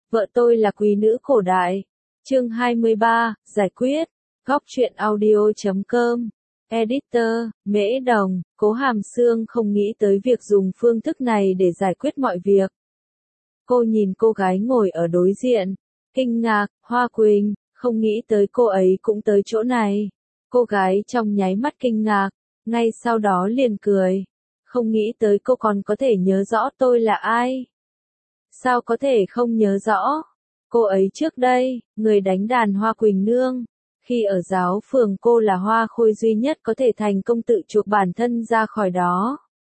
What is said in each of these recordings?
Vợ tôi là quý nữ cổ đại. Chương 23, giải quyết. Góc truyện audio.com. Editor, Mễ Đồng. Cố Hàm Sương không nghĩ tới việc dùng phương thức này để giải quyết mọi việc. Cô nhìn cô gái ngồi ở đối diện, kinh ngạc. Hoa Quỳnh, không nghĩ tới cô ấy cũng tới chỗ này. Cô gái trong nháy mắt kinh ngạc, ngay sau đó liền cười. Không nghĩ tới cô còn có thể nhớ rõ tôi là ai. Sao có thể không nhớ rõ? Cô ấy trước đây, người đánh đàn Hoa Quỳnh Nương. Khi ở giáo phường cô là hoa khôi duy nhất có thể thành công tự chuộc bản thân ra khỏi đó.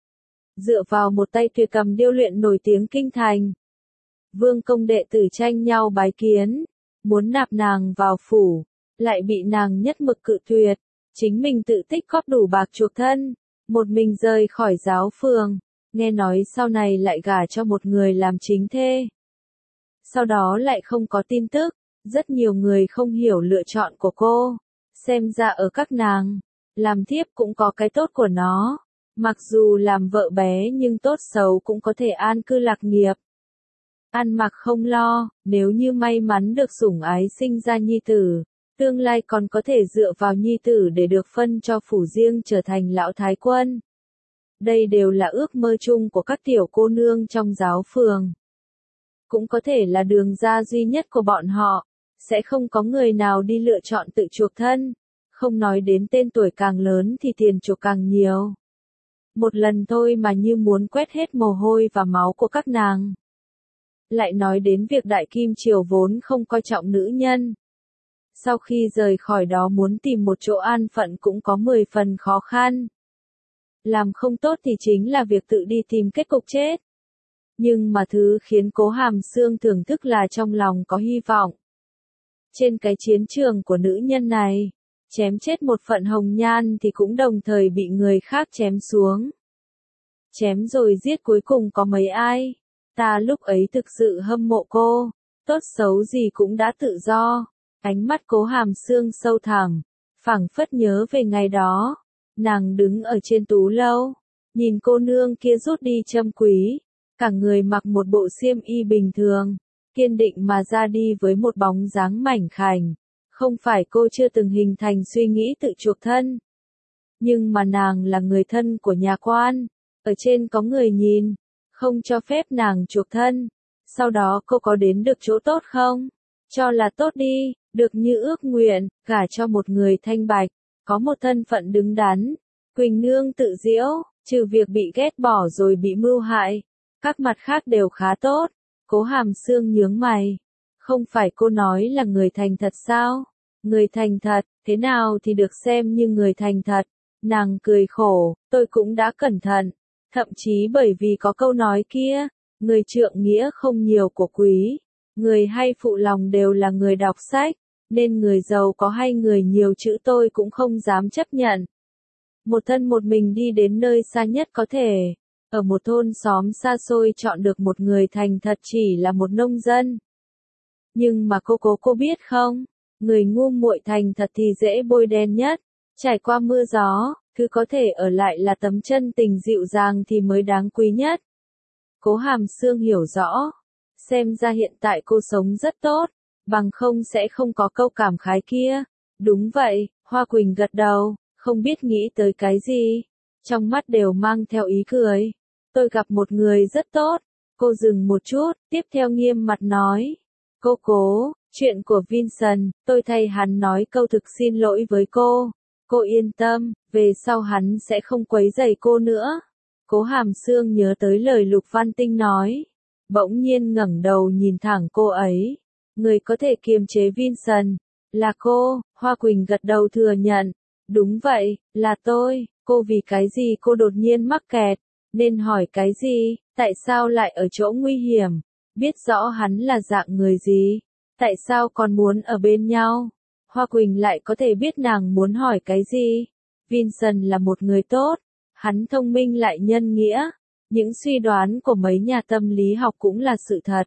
Dựa vào một tay tuyệt cầm điêu luyện nổi tiếng kinh thành. Vương công đệ tử tranh nhau bái kiến, muốn nạp nàng vào phủ, lại bị nàng nhất mực cự tuyệt. Chính mình tự tích góp đủ bạc chuộc thân, một mình rời khỏi giáo phường. Nghe nói sau này lại gả cho một người làm chính thê. Sau đó lại không có tin tức, rất nhiều người không hiểu lựa chọn của cô. Xem ra ở các nàng, làm thiếp cũng có cái tốt của nó. Mặc dù làm vợ bé nhưng tốt xấu cũng có thể an cư lạc nghiệp. Ăn mặc không lo, nếu như may mắn được sủng ái sinh ra nhi tử, tương lai còn có thể dựa vào nhi tử để được phân cho phủ riêng trở thành lão thái quân. Đây đều là ước mơ chung của các tiểu cô nương trong giáo phường. Cũng có thể là đường ra duy nhất của bọn họ, sẽ không có người nào đi lựa chọn tự chuộc thân, không nói đến tên tuổi càng lớn thì tiền chuộc càng nhiều. Một lần thôi mà như muốn quét hết mồ hôi và máu của các nàng. Lại nói đến việc Đại Kim Triều vốn không coi trọng nữ nhân. Sau khi rời khỏi đó muốn tìm một chỗ an phận cũng có 10 phần khó khăn. Làm không tốt thì chính là việc tự đi tìm kết cục chết. Nhưng mà thứ khiến Cố Hàm Sương thưởng thức là trong lòng có hy vọng. Trên cái chiến trường của nữ nhân này, chém chết một phận hồng nhan thì cũng đồng thời bị người khác chém xuống. Chém rồi giết cuối cùng có mấy ai? Ta lúc ấy thực sự hâm mộ cô, tốt xấu gì cũng đã tự do. Ánh mắt Cố Hàm Sương sâu thẳm, phảng phất nhớ về ngày đó. Nàng đứng ở trên tú lâu, nhìn cô nương kia rút đi châm quý, cả người mặc một bộ xiêm y bình thường, kiên định mà ra đi với một bóng dáng mảnh khảnh. Không phải cô chưa từng hình thành suy nghĩ tự chuộc thân, nhưng mà nàng là người thân của nhà quan, ở trên có người nhìn, không cho phép nàng chuộc thân. Sau đó cô có đến được chỗ tốt không? Cho là tốt đi, được như ước nguyện, gả cho một người thanh bạch, có một thân phận đứng đắn. Quỳnh Nương tự diễu, trừ việc bị ghét bỏ rồi bị mưu hại, các mặt khác đều khá tốt. Cố Hàm Sương nhướng mày. Không phải cô nói là người thành thật sao? Người thành thật, thế nào thì được xem như người thành thật? Nàng cười khổ, tôi cũng đã cẩn thận. Thậm chí bởi vì có câu nói kia, người trượng nghĩa không nhiều của quý. Người hay phụ lòng đều là người đọc sách, nên người giàu có hay người nhiều chữ tôi cũng không dám chấp nhận. Một thân một mình đi đến nơi xa nhất có thể, ở một thôn xóm xa xôi chọn được một người thành thật chỉ là một nông dân. Nhưng mà cô biết không, người ngu muội thành thật thì dễ bôi đen nhất, trải qua mưa gió, thứ có thể ở lại là tấm chân tình dịu dàng thì mới đáng quý nhất. Cố Hàm Sương hiểu rõ, xem ra hiện tại cô sống rất tốt, bằng không sẽ không có câu cảm khái kia. Đúng vậy, Hoa Quỳnh gật đầu, không biết nghĩ tới cái gì, trong mắt đều mang theo ý cười. Tôi gặp một người rất tốt. Cô dừng một chút, tiếp theo nghiêm mặt nói. Cô Cố, chuyện của Vincent, tôi thay hắn nói câu thực xin lỗi với cô. Cô yên tâm, về sau hắn sẽ không quấy rầy cô nữa. Cố Hàm Sương nhớ tới lời Lục Văn Tinh nói. Bỗng nhiên ngẩng đầu nhìn thẳng cô ấy. Người có thể kiềm chế Vincent, là cô. Hoa Quỳnh gật đầu thừa nhận. Đúng vậy, là tôi. Cô vì cái gì cô đột nhiên mắc kẹt? Nên hỏi cái gì? Tại sao lại ở chỗ nguy hiểm? Biết rõ hắn là dạng người gì? Tại sao còn muốn ở bên nhau? Hoa Quỳnh lại có thể biết nàng muốn hỏi cái gì? Vincent là một người tốt. Hắn thông minh lại nhân nghĩa. Những suy đoán của mấy nhà tâm lý học cũng là sự thật.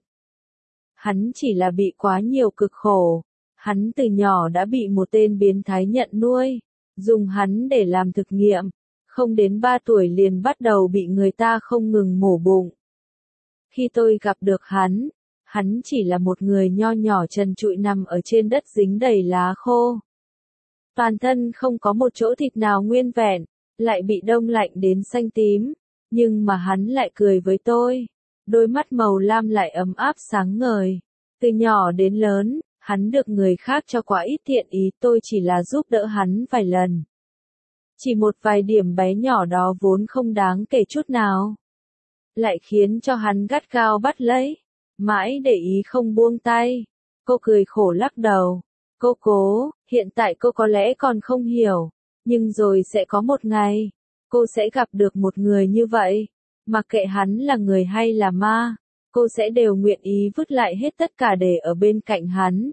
Hắn chỉ là bị quá nhiều cực khổ. Hắn từ nhỏ đã bị một tên biến thái nhận nuôi, dùng hắn để làm thực nghiệm. Không đến 3 tuổi liền bắt đầu bị người ta không ngừng mổ bụng. Khi tôi gặp được hắn Hắn chỉ là một người nho nhỏ trần trụi nằm ở trên đất dính đầy lá khô. Toàn thân không có một chỗ thịt nào nguyên vẹn, lại bị đông lạnh đến xanh tím. Nhưng mà hắn lại cười với tôi. Đôi mắt màu lam lại ấm áp sáng ngời. Từ nhỏ đến lớn, hắn được người khác cho quá ít thiện ý, tôi chỉ là giúp đỡ hắn vài lần. Chỉ một vài điểm bé nhỏ đó vốn không đáng kể chút nào, lại khiến cho hắn gắt gao bắt lấy, mãi để ý không buông tay. Cô cười khổ lắc đầu. Cô cố, hiện tại cô có lẽ còn không hiểu, nhưng rồi sẽ có một ngày, cô sẽ gặp được một người như vậy. Mặc kệ hắn là người hay là ma, cô sẽ đều nguyện ý vứt lại hết tất cả để ở bên cạnh hắn.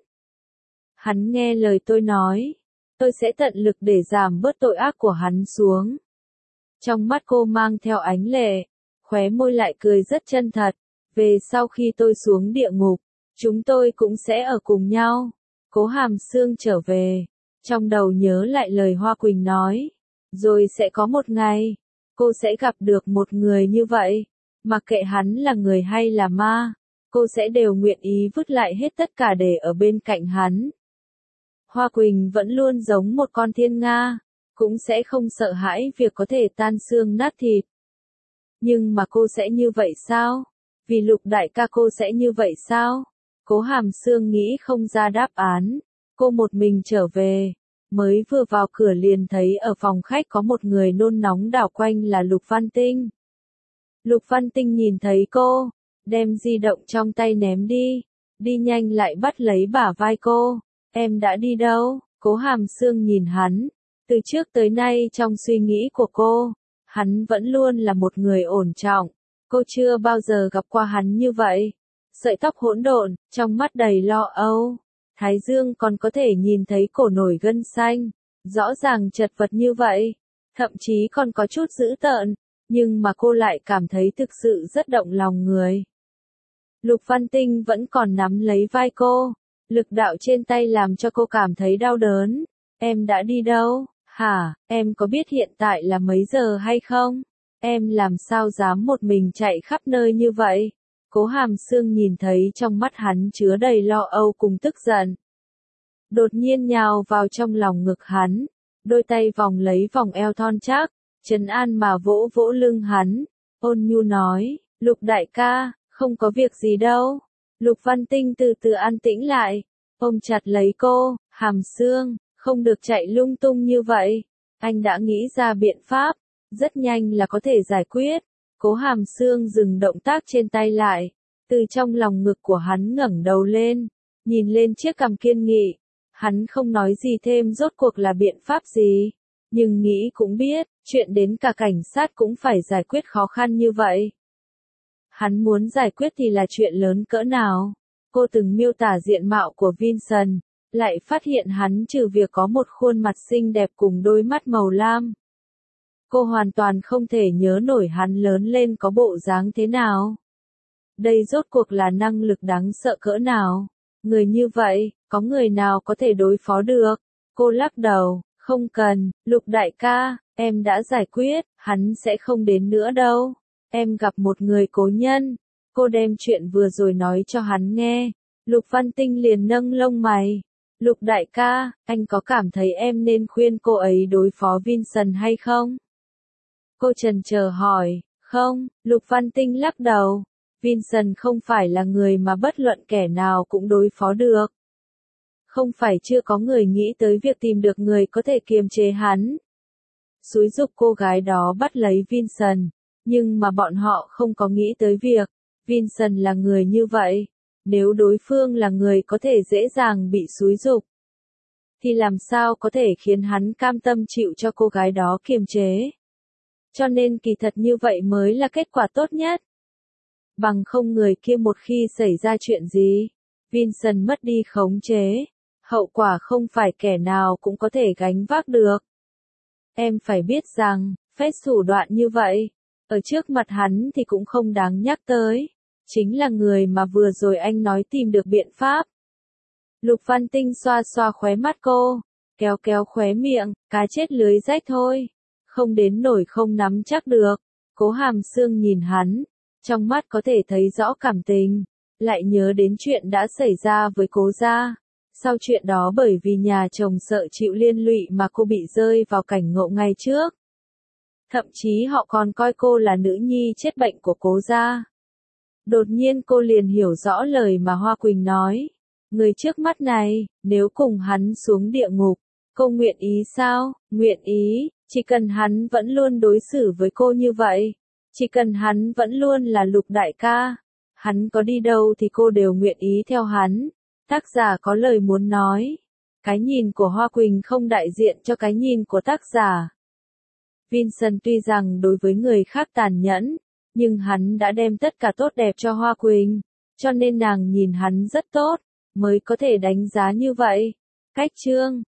Hắn nghe lời tôi nói, tôi sẽ tận lực để giảm bớt tội ác của hắn xuống. Trong mắt cô mang theo ánh lệ, khóe môi lại cười rất chân thật. Về sau khi tôi xuống địa ngục, chúng tôi cũng sẽ ở cùng nhau. Cố Hàm Sương trở về, trong đầu nhớ lại lời Hoa Quỳnh nói, rồi sẽ có một ngày, cô sẽ gặp được một người như vậy, mặc kệ hắn là người hay là ma, cô sẽ đều nguyện ý vứt lại hết tất cả để ở bên cạnh hắn. Hoa Quỳnh vẫn luôn giống một con thiên nga, cũng sẽ không sợ hãi việc có thể tan xương nát thịt. Nhưng mà cô sẽ như vậy sao? Vì Lục đại ca cô sẽ như vậy sao? Cố Hàm Sương nghĩ không ra đáp án. Cô một mình trở về, mới vừa vào cửa liền thấy ở phòng khách có một người nôn nóng đảo quanh là Lục Văn Tinh. Lục Văn Tinh nhìn thấy cô, đem di động trong tay ném đi, đi nhanh lại bắt lấy bả vai cô. Em đã đi đâu? Cố Hàm Sương nhìn hắn. Từ trước tới nay trong suy nghĩ của cô, hắn vẫn luôn là một người ổn trọng. Cô chưa bao giờ gặp qua hắn như vậy. Sợi tóc hỗn độn, trong mắt đầy lo âu. Thái dương còn có thể nhìn thấy cổ nổi gân xanh. Rõ ràng chật vật như vậy. Thậm chí còn có chút dữ tợn. Nhưng mà cô lại cảm thấy thực sự rất động lòng người. Lục Văn Tinh vẫn còn nắm lấy vai cô. Lực đạo trên tay làm cho cô cảm thấy đau đớn. Em đã đi đâu? Hả, em có biết hiện tại là mấy giờ hay không? Em làm sao dám một mình chạy khắp nơi như vậy? Cố Hàm Sương nhìn thấy trong mắt hắn chứa đầy lo âu cùng tức giận. Đột nhiên nhào vào trong lòng ngực hắn, đôi tay vòng lấy vòng eo thon chắc, trấn an mà vỗ vỗ lưng hắn, ôn nhu nói, Lục đại ca, không có việc gì đâu. Lục Văn Tinh từ từ an tĩnh lại, ôm chặt lấy cô, Hàm Sương, không được chạy lung tung như vậy. Anh đã nghĩ ra biện pháp, rất nhanh là có thể giải quyết. Cố Hàm Sương dừng động tác trên tay lại, từ trong lòng ngực của hắn ngẩng đầu lên, nhìn lên chiếc cằm kiên nghị. Hắn không nói gì thêm rốt cuộc là biện pháp gì, nhưng nghĩ cũng biết, chuyện đến cả cảnh sát cũng phải giải quyết khó khăn như vậy. Hắn muốn giải quyết thì là chuyện lớn cỡ nào. Cô từng miêu tả diện mạo của Vincent, lại phát hiện hắn trừ việc có một khuôn mặt xinh đẹp cùng đôi mắt màu lam. Cô hoàn toàn không thể nhớ nổi hắn lớn lên có bộ dáng thế nào. Đây rốt cuộc là năng lực đáng sợ cỡ nào. Người như vậy, có người nào có thể đối phó được? Cô lắc đầu, không cần, Lục đại ca, em đã giải quyết, hắn sẽ không đến nữa đâu. Em gặp một người cố nhân. Cô đem chuyện vừa rồi nói cho hắn nghe. Lục Văn Tinh liền nâng lông mày. Lục đại ca, anh có cảm thấy em nên khuyên cô ấy đối phó Vincent hay không? Cô chần chờ hỏi, không, Lục Văn Tinh lắc đầu. Vincent không phải là người mà bất luận kẻ nào cũng đối phó được. Không phải chưa có người nghĩ tới việc tìm được người có thể kiềm chế hắn. Xúi giục cô gái đó bắt lấy Vincent, nhưng mà bọn họ không có nghĩ tới việc, Vincent là người như vậy. Nếu đối phương là người có thể dễ dàng bị xúi giục, thì làm sao có thể khiến hắn cam tâm chịu cho cô gái đó kiềm chế. Cho nên kỳ thật như vậy mới là kết quả tốt nhất. Bằng không người kia một khi xảy ra chuyện gì, Vincent mất đi khống chế, hậu quả không phải kẻ nào cũng có thể gánh vác được. Em phải biết rằng, phép thủ đoạn như vậy, ở trước mặt hắn thì cũng không đáng nhắc tới. Chính là người mà vừa rồi anh nói tìm được biện pháp. Lục Văn Tinh xoa xoa khóe mắt cô, kéo kéo khóe miệng, cá chết lưới rách thôi. Không đến nổi không nắm chắc được. Cố Hàm Sương nhìn hắn, trong mắt có thể thấy rõ cảm tình. lại nhớ đến chuyện đã xảy ra với Cố gia. Sau chuyện đó bởi vì nhà chồng sợ chịu liên lụy mà cô bị rơi vào cảnh ngộ ngay trước. Thậm chí họ còn coi cô là nữ nhi chết bệnh của Cố gia. Đột nhiên cô liền hiểu rõ lời mà Hoa Quỳnh nói. Người trước mắt này, nếu cùng hắn xuống địa ngục, cô nguyện ý sao? Nguyện ý, chỉ cần hắn vẫn luôn đối xử với cô như vậy. Chỉ cần hắn vẫn luôn là Lục đại ca. Hắn có đi đâu thì cô đều nguyện ý theo hắn. Tác giả có lời muốn nói. Cái nhìn của Hoa Quỳnh không đại diện cho cái nhìn của tác giả. Vincent tuy rằng đối với người khác tàn nhẫn, nhưng hắn đã đem tất cả tốt đẹp cho Hoa Quỳnh, cho nên nàng nhìn hắn rất tốt, mới có thể đánh giá như vậy. Cách chương